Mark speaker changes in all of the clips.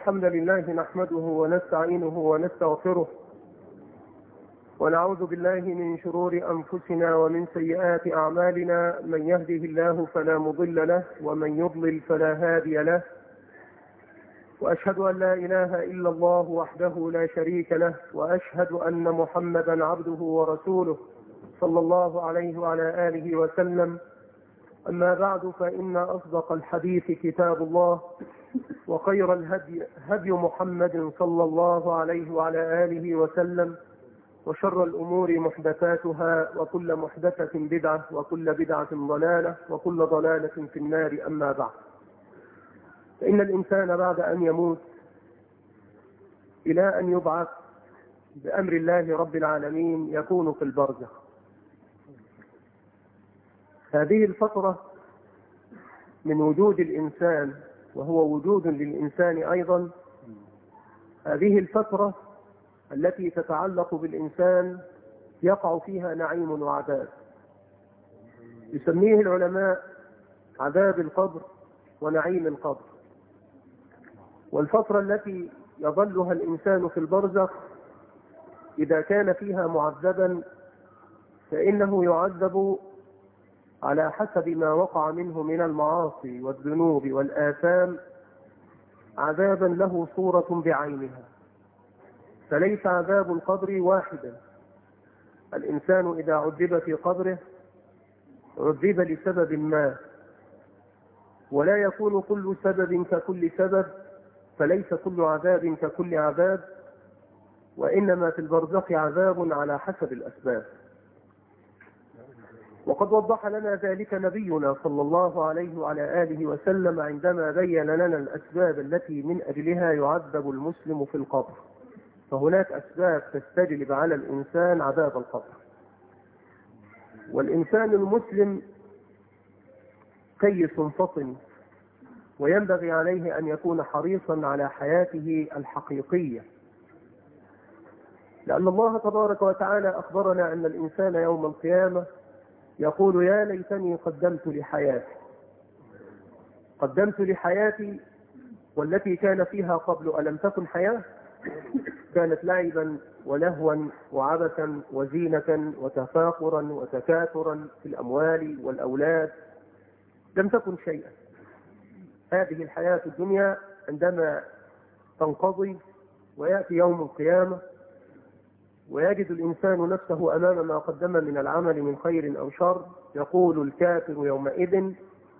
Speaker 1: الحمد لله نحمده ونستعينه ونستغفره ونعوذ بالله من شرور أنفسنا ومن سيئات أعمالنا. من يهده الله فلا مضل له ومن يضلل فلا هادي له، وأشهد أن لا إله إلا الله وحده لا شريك له، وأشهد أن محمدا عبده ورسوله صلى الله عليه وعلى آله وسلم. أما بعد، فإن أصدق الحديث كتاب الله، وخير الهدي هدي محمد صلى الله عليه وعلى آله وسلم، وشر الأمور محدثاتها، وكل محدثة بدعة، وكل بدعة ضلالة، وكل ضلالة في النار. أما بعد، فإن الإنسان بعد أن يموت إلى أن يبعث بأمر الله رب العالمين يكون في البرزخ. هذه الفترة من وجود الإنسان، وهو وجود للإنسان أيضا، هذه الفترة التي تتعلق بالإنسان يقع فيها نعيم وعذاب، يسميه العلماء عذاب القبر ونعيم القبر. والفترة التي يظلها الإنسان في البرزخ إذا كان فيها معذبا فإنه يعذب على حسب ما وقع منه من المعاصي والذنوب والآثام، عذابا له صورة بعينها، فليس عذاب القبر واحدا. الإنسان إذا عذب في قبره عذب لسبب ما، ولا يكون كل سبب ككل سبب، فليس كل عذاب ككل عذاب، وإنما في البرزخ عذاب على حسب الأسباب. وقد وضح لنا ذلك نبينا صلى الله عليه وعلى آله وسلم عندما بين لنا الأسباب التي من أجلها يعذب المسلم في القبر. فهناك أسباب تستجلب على الإنسان عذاب القبر. والإنسان المسلم كيس فطن، وينبغي عليه أن يكون حريصا على حياته الحقيقية، لأن الله تبارك وتعالى أخبرنا أن الإنسان يوم القيامة يقول: يا ليتني قدمت لحياتي. قدمت لحياتي والتي كان فيها قبل ألم تكن حياة؟ كانت لعبا ولهوا وعبثا وزينة وتفاخرا وتكاثرا في الأموال والأولاد، لم تكن شيئا. هذه الحياة الدنيا عندما تنقضي ويأتي يوم القيامة ويجد الإنسان نفسه أمام ما قدم من العمل من خير أو شر، يقول الكافر يومئذ: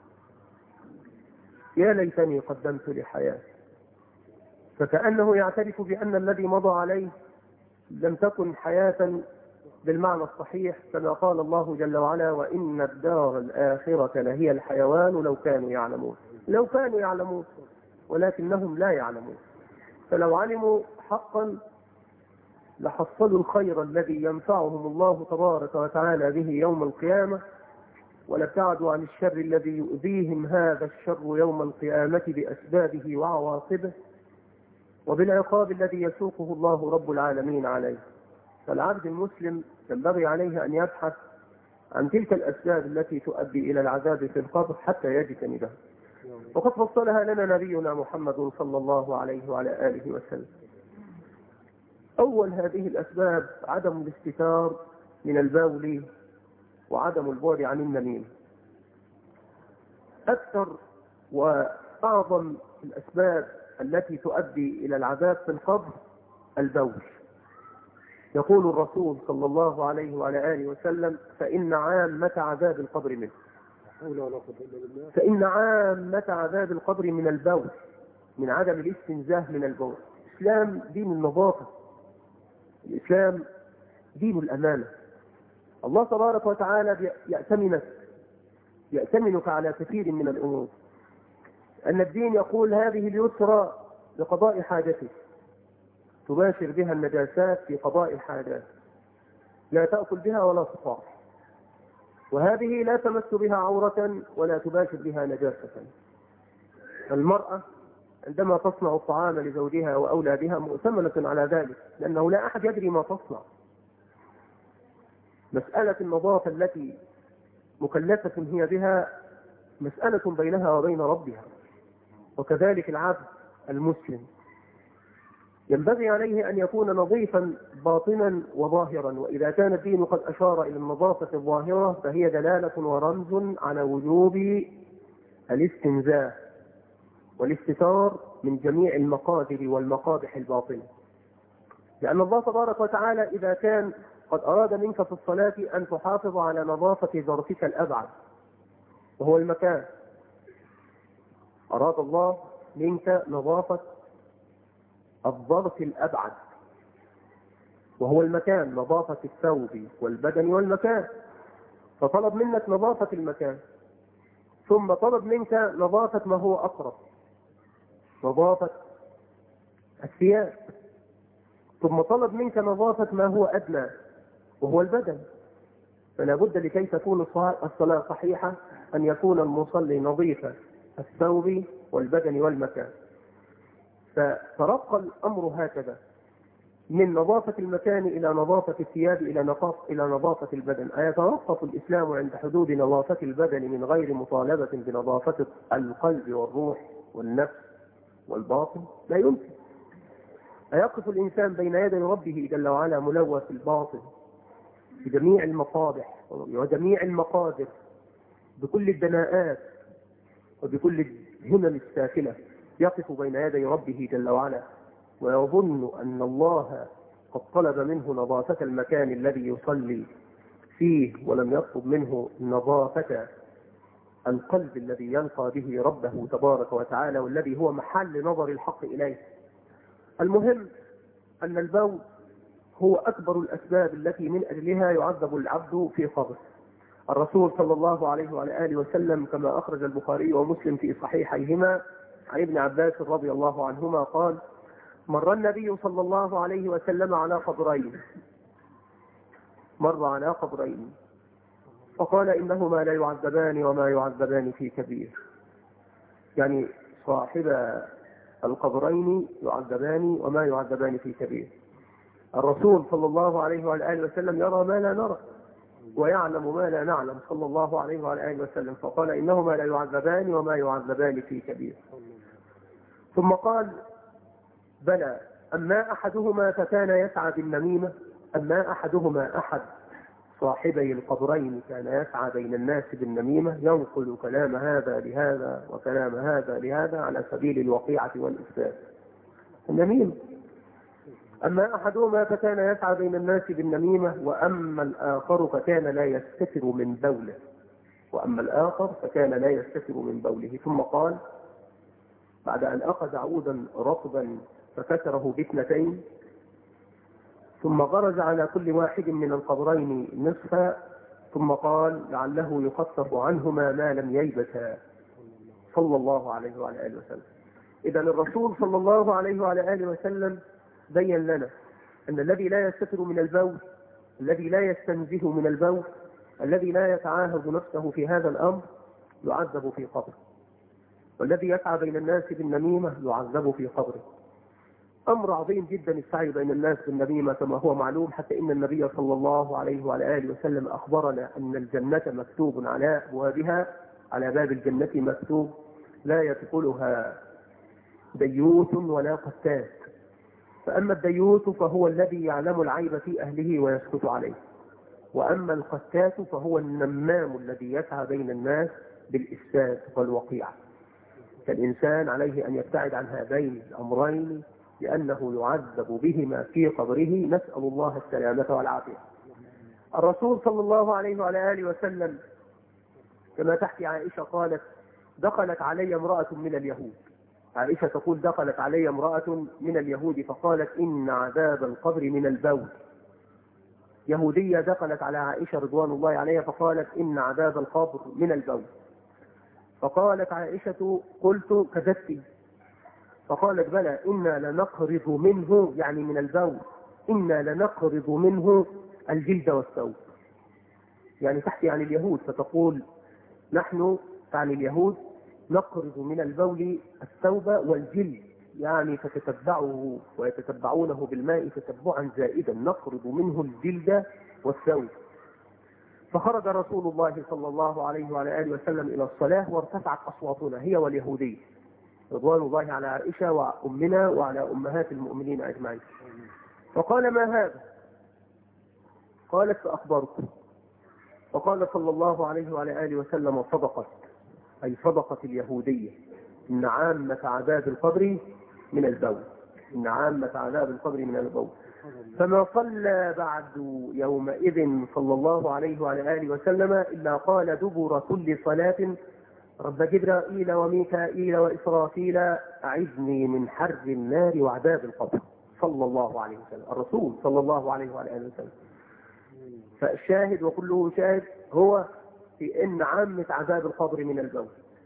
Speaker 1: يا ليتني قدمت لحياتي. فكأنه يعترف بأن الذي مضى عليه لم تكن حياة بالمعنى الصحيح، كما قال الله جل وعلا: وإن الدار الآخرة لهي الحيوان لو كانوا يعلمون. لو كانوا يعلمون، ولكنهم لا يعلمون. فلو علموا حقا لحصلوا الخير الذي ينفعهم الله تبارك وتعالى به يوم القيامة، ولابتعدوا عن الشر الذي يؤذيهم هذا الشر يوم القيامة بأسبابه وعواقبه، وبالعقاب الذي يسوقه الله رب العالمين عليه. فالعبد المسلم ينبغي عليه أن يبحث عن تلك الأسباب التي تؤدي إلى العذاب في القبر حتى يجتنبها، وقد فصلها لنا نبينا محمد صلى الله عليه وعلى آله وسلم. أول هذه الأسباب عدم الاستتار من البول وعدم البعد عن النميمة. أكثر وأعظم الأسباب التي تؤدي إلى العذاب في القبر البول. يقول الرسول صلى الله عليه وعلى آله وسلم: فإن عامة عذاب القبر منه. فإن عامة عذاب القبر من البول، من عدم الاستنزاه من البول. الإسلام دين النظافة، الإسلام دين الأمانة. الله تبارك وتعالى يأتمنك على كثير من الأمور. أن الدين يقول: هذه اليسرى لقضاء حاجتك، تباشر بها النجاسات في قضاء الحاجات، لا تأكل بها ولا تطاع. وهذه لا تمس بها عورة ولا تباشر بها نجاسة. المرأة عندما تصنع الطعام لزوجها وأولادها مؤتمنة على ذلك، لأنه لا أحد يدري ما تصنع. مسألة النظافة التي مكلفة هي بها مسألة بينها وبين ربها. وكذلك العبد المسلم ينبغي عليه أن يكون نظيفا باطنا وظاهرا. وإذا كان الدين قد أشار إلى النظافة الظاهرة فهي دلالة ورمز على وجوب الاستنزاه والاستتار من جميع المقادر والمقابح الباطنة، لأن الله تبارك وتعالى إذا كان قد أراد منك في الصلاة أن تحافظ على نظافة ظرفك الأبعد وهو المكان، أراد الله منك نظافة الظرف الأبعد وهو المكان، نظافة الثوب والبدن والمكان، فطلب منك نظافة المكان، ثم طلب منك نظافة ما هو أقرب، نظافة الثياب، ثم طلب منك نظافة ما هو أدنى وهو البدن. فلا بد لكي تكون الصلاة صحيحة أن يكون المصلي نظيف الثوب والبدن والمكان. فترقى الأمر هكذا من نظافة المكان إلى نظافة الثياب إلى نظافة البدن. أيتوقف الإسلام عند حدود نظافة البدن من غير مطالبة بنظافة القلب والروح والنفس والباطن؟ لا يمكن. أيقف الإنسان بين يدي ربه جل وعلا ملوث الباطن بجميع المقابح وجميع المقادر بكل الدناءات وبكل الهمم السافلة، يقف بين يدي ربه جل وعلا ويظن أن الله قد طلب منه نظافة المكان الذي يصلي فيه ولم يطلب منه نظافة القلب الذي يلقى به ربه تبارك وتعالى والذي هو محل نظر الحق إليه. المهم أن البول هو أكبر الأسباب التي من أجلها يعذب العبد في قبره. الرسول صلى الله عليه وعلى آله وسلم كما أخرج البخاري ومسلم في صحيحيهما عن ابن عباس رضي الله عنهما قال: مر النبي صلى الله عليه وسلم على قبرين، مر على قبرين فقال: إنهما لا يعذبان وما يعذبان في كبير. يعني صاحب القبرين يعذبان وما يعذبان في كبير. الرسول صلى الله عليه وعلى آله وسلم يرى ما لا نرى ويعلم ما لا نعلم صلى الله عليه وعلى آله وسلم، فقال: إنهما لا يعذبان وما يعذبان في كبير. ثم قال: بلى، أما أحدهما فكان يسعى بالنميمة، أما أحدهما أحد صاحبي القبرين كان يسعى بين الناس بالنميمة، ينقل كلام هذا لهذا وكلام هذا لهذا على سبيل الوقيعة والإفساد، النميمة. أما أحدهما فكان يسعى بين الناس بالنميمة، وأما الآخر فكان لا يستتر من بوله، وأما الآخر فكان لا يستتر من بوله. ثم قال بعد أن أخذ عودا رطبا فكسره باثنتين، ثم غرز على كل واحد من القبرين نصفا، ثم قال: لعله يخفف عنهما ما لم ييبتا، صلى الله عليه وعلى آله وسلم. إذا الرسول صلى الله عليه وعلى آله وسلم بين لنا أن الذي لا يستتر من البول، الذي لا يستنزه من البول، الذي لا يتعاهد نفسه في هذا الأمر يعذب في قبره، والذي يسعى بين الناس بالنميمة يعذب في قبره. أمر عظيم جدا السعي بين الناس بالنميمة كما هو معلوم، حتى إن النبي صلى الله عليه وعلى آله وسلم أخبرنا أن الجنة مكتوب على أبوابها، على باب الجنة مكتوب: لا يدخلها ديوث ولا قتات. فأما الديوث فهو الذي يعلم العيب في أهله ويسكت عليه، وأما القتات فهو النمام الذي يسعى بين الناس بالإفساد والوقيعة. فالإنسان عليه أن يبتعد عن هذين الأمرين لأنه يعذب بهما في قبره، نسأل الله السلامة والعافية. الرسول صلى الله عليه وعلى آله وسلم كما تحكي عائشة قالت: دخلت علي امرأة من اليهود. عائشة تقول: دخلت علي امرأة من اليهود فقالت: إن عذاب القبر من البول. يهودية دخلت على عائشة رضوان الله عليها فقالت: إن عذاب القبر من البول. فقالت عائشة: قلت: كذبت. فقالت: بلى، إنا لنقرض منه، يعني من البول، إنا لنقرض منه الجلد والثوب. يعني تحكي عن اليهود فتقول: نحن عن اليهود نقرض من البول الثوب والجلد، يعني فتتبعه ويتتبعونه بالماء تتبعا زائدا، نقرض منه الجلد والثوب. فخرج رسول الله صلى الله عليه وعلى آله وسلم إلى الصلاة وارتفعت أصواتنا هي واليهودي، رضوان الله على عائشة وأمنا وعلى أمهات المؤمنين أجمعين. فقال: ما هذا؟ قالت: فأخبرته. فقال صلى الله عليه وعلى آله وسلم: صدقت، أي صدقت اليهودية، إن عامة عذاب القبر من البول، إن عامة عذاب القبر من البول. فما صلى بعد يومئذ صلى الله عليه وعلى آله وسلم إلا قال دبر كل صلاة: رب جبرائيل وميكائيل وإسرافيل أعذني من حر النار وعذاب القبر، صلى الله عليه وسلم، الرسول صلى الله عليه وعلى آله وسلم. فالشاهد وكله شاهد هو في إن عامة عذاب القبر من البول.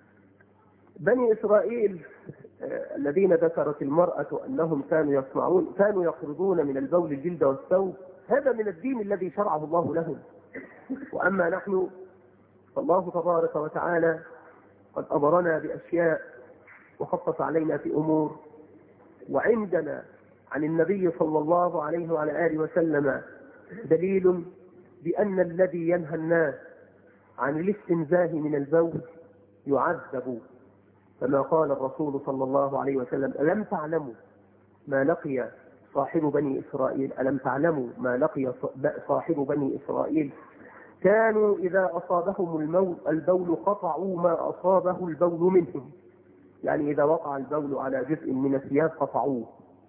Speaker 1: بني إسرائيل الذين ذكرت المرأة أنهم كانوا يخرجون من البول الجلد والثوب، هذا من الدين الذي شرعه الله لهم. وأما نحن فالله تبارك وتعالى قد أمرنا بأشياء وخصص علينا في أمور، وعندنا عن النبي صلى الله عليه وعلى آله وسلم دليل بأن الذي ينهى الناس عن الاستنزاه من البول يعذب، كما قال الرسول صلى الله عليه وسلم: ألم تعلموا ما لقي صاحب بني إسرائيل؟ ألم تعلموا ما لقي صاحب بني إسرائيل؟ كانوا إذا أصابهم البول قطعوا ما أصابه البول منهم، يعني إذا وقع البول على جزء من الثياب قطعوه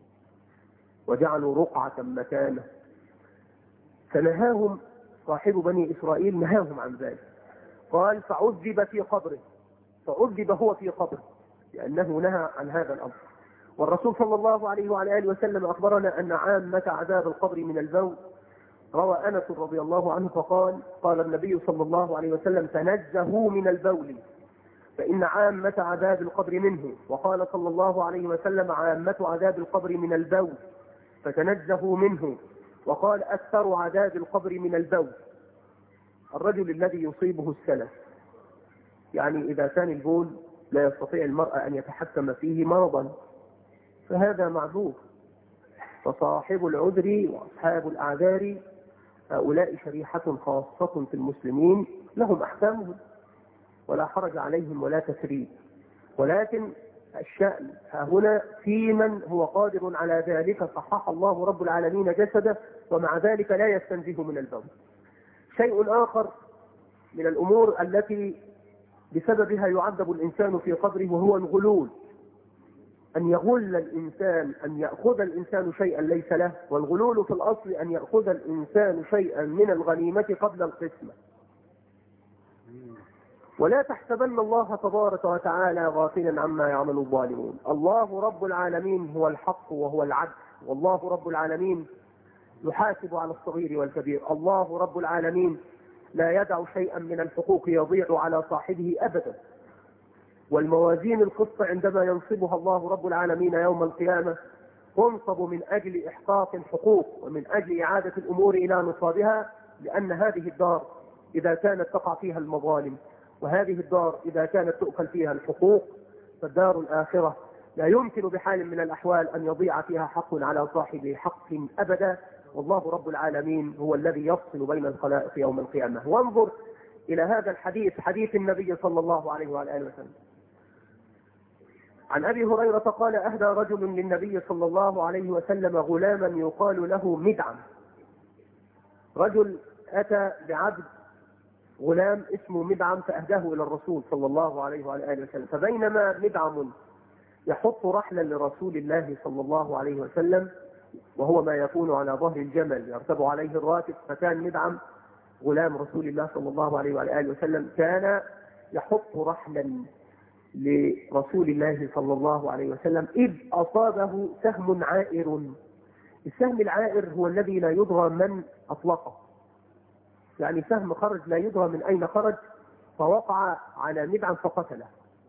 Speaker 1: وجعلوا رقعة مكانه. فنهاهم صاحب بني إسرائيل، نهاهم عن ذلك. قال: فعذب في قبره، فعذب هو في قبره لأنه نهى عن هذا الأمر. والرسول صلى الله عليه وعلى آله وسلم أخبرنا أن عامة عذاب القبر من البول. روى أنس رضي الله عنه فقال: قال النبي صلى الله عليه وسلم: تنزهوا من البول فإن عامة عذاب القبر منه. وقال صلى الله عليه وسلم: عامة عذاب القبر من البول فتنزهوا منه. وقال: أكثر عذاب القبر من البول. الرجل الذي يصيبه السلف، يعني إذا كان البول لا يستطيع المرأة أن يتحكم فيه مرضا فهذا معذور. فصاحب العذر وأصحاب الأعذار هؤلاء شريحة خاصة في المسلمين، لهم أحكامهم ولا حرج عليهم ولا تثريب. ولكن الشأن ها هنا في من هو قادر على ذلك، صحح الله رب العالمين جسده ومع ذلك لا يستنزه من البول. شيء آخر من الأمور التي بسببها يعذب الإنسان في قبره وهو الغلول، أن يغل الإنسان، أن يأخذ الإنسان شيئا ليس له. والغلول في الأصل أن يأخذ الإنسان شيئا من الغنيمة قبل القسمة. ولا تحسبن الله تبارك وتعالى غافلا عما يعمل الظالمون. الله رب العالمين هو الحق وهو العدل، والله رب العالمين يحاسب على الصغير والكبير. الله رب العالمين لا يدع شيئا من الحقوق يضيع على صاحبه أبدا. والموازين القسط عندما ينصبها الله رب العالمين يوم القيامة تنصب من أجل إحقاق الحقوق ومن أجل إعادة الأمور إلى نصابها، لأن هذه الدار إذا كانت تقع فيها المظالم، وهذه الدار إذا كانت تؤكل فيها الحقوق، فالدار الآخرة لا يمكن بحال من الأحوال أن يضيع فيها حق على صاحب حق أبدا. والله رب العالمين هو الذي يفصل بين الخلائق يوم القيامة. وانظر إلى هذا الحديث، حديث النبي صلى الله عليه وآله وسلم. عن أبي هريرة قال: أهدى رجل للنبي صلى الله عليه وسلم غلاما يقال له مدعم. رجل أتى بعبد غلام اسمه مدعم فأهداه إلى الرسول صلى الله عليه وآله وسلم. فبينما مدعم يحط رحلا لرسول الله صلى الله عليه وسلم، وهو ما يكون على ظهر الجمل يرتب عليه الراكب، فكان مدعم غلام رسول الله صلى الله عليه وآله وسلم كان يحط رحلا لرسول الله صلى الله عليه وسلم، إذ أصابه سهم عائر. السهم العائر هو الذي لا يدرى من أطلقه، يعني سهم خرج لا يدرى من أين خرج، فوقع على مدعم فقتله.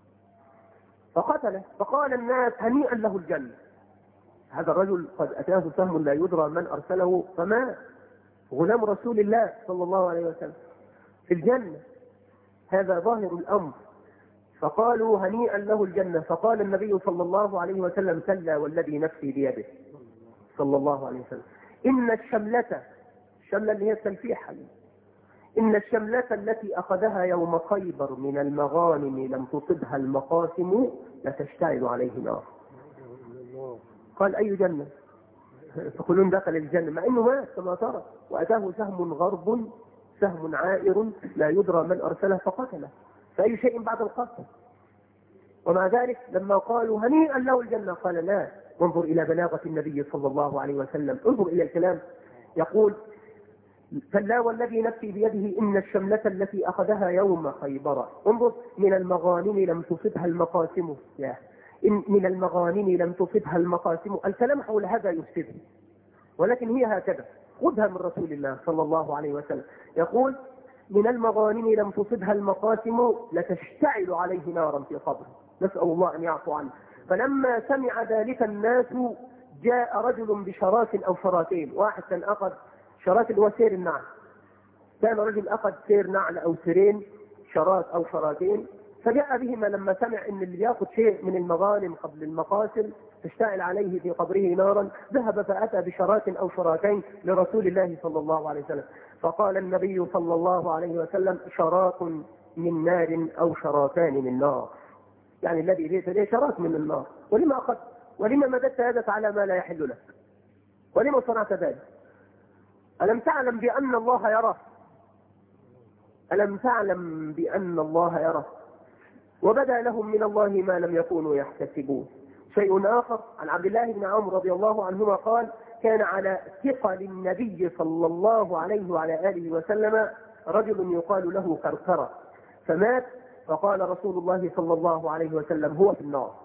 Speaker 1: فقال الناس: هنيئا له الجنة. هذا الرجل قد أتاه سهم لا يدرى من أرسله فمات، غلام رسول الله صلى الله عليه وسلم في الجنة، هذا ظاهر الأمر. فقالوا: هنيئا له الجنة. فقال النبي صلى الله عليه وسلم: كلا والذي نفسي بيده، صلى الله عليه وسلم، إن الشملة اللي هي التلفيحة، إن الشملة التي أخذها يوم خيبر من المغانم لم تصبها المقاسم لتشتعل عليه نار. قال أي جنة؟ فكلهم دخل الجنة مع أنه مات كما ترى، وأتاه سهم غرب سهم عائر لا يدرى من أرسله فقتله، فأي شيء بعد القتل؟ ومع ذلك لما قالوا هنيئا له الجنة قال لا. وانظر إلى بلاغة النبي صلى الله عليه وسلم، انظر إلى الكلام، يقول فلا والذي نفسي بيده إن الشملة التي أخذها يوم خيبر، انظر من المغانم لم تصبها المقاسم، إن من المغانم لم تصبها المقاسم، الكلام حول هذا يفسد، ولكن هي هكذا، خذها من رسول الله صلى الله عليه وسلم، يقول من المغانم لم تصبها المقاسم لتشتعل عليه نارا في قبره، نسأل الله أن يعفو عنه. فلما سمع ذلك الناس جاء رجل بشراك أو شراكين، واحد كان أخذ شراك اللي هو سير النعل، كان رجل أخذ سير نعل أو سيرين، شراك أو شراكين، فجاء بهما لما سمع ان اللي ياخذ شيء من المغانم قبل المقاسم تشتعل عليه في قبره نارا، ذهب فأتى بشراك أو شراكين لرسول الله صلى الله عليه وسلم، فقال النبي صلى الله عليه وسلم شراك من نار أو شراكان من نار، يعني الذي ليس له شراك من النار، ولما أخذ ولما مددت يدك على ما لا يحل لك، ولما صنعت ذلك؟ ألم تعلم بأن الله يرى؟ ألم تعلم بأن الله يرى؟ وبدا لهم من الله ما لم يكونوا يحتسبون. شيء آخر عن عبد الله بن عمرو رضي الله عنهما قال كان على ثقل النبي صلى الله عليه وعلى آله وسلم رجل يقال له كركرة فمات، فقال رسول الله صلى الله عليه وسلم هو في النار،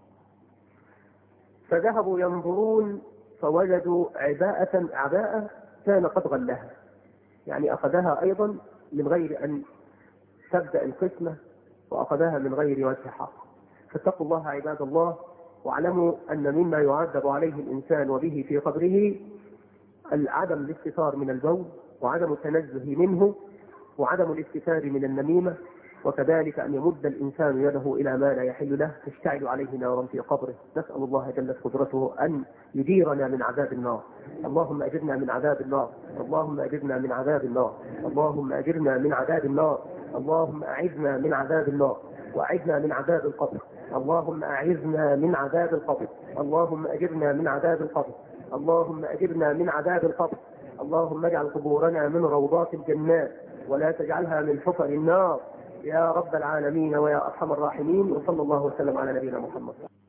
Speaker 1: فذهبوا ينظرون فوجدوا عباءة كان قد غلها، يعني أخذها أيضا من غير أن تبدأ القسمة، وأخذها من غير وجه حق. فاتقوا الله عباد الله، واعلموا أن مما يعذب عليه الإنسان وبه في قبره عدم الاستتار من البول، وعدم التنزه منه، وعدم الاستتار من النميمة، وكذلك أن يمد الإنسان يده إلى ما لا يحل له تشتعل عليه نارا في قبره. نسأل الله جلت قدرته أن يديرنا من عذاب النار. اللهم أجرنا من عذاب النار، اللهم أجرنا من عذاب النار، اللهم أجرنا من عذاب النار، اللهم أعذنا من عذاب النار وأعذنا من عذاب القبر، اللهم أعذنا من عذاب القبر، اللهم أجرنا من عذاب القبر، اللهم أجرنا من عذاب القبر، اللهم اجعل قبورنا من روضات الجنات ولا تجعلها من حفر النار يا رب العالمين ويا أرحم الراحمين. وصلى الله وسلم على نبينا محمد.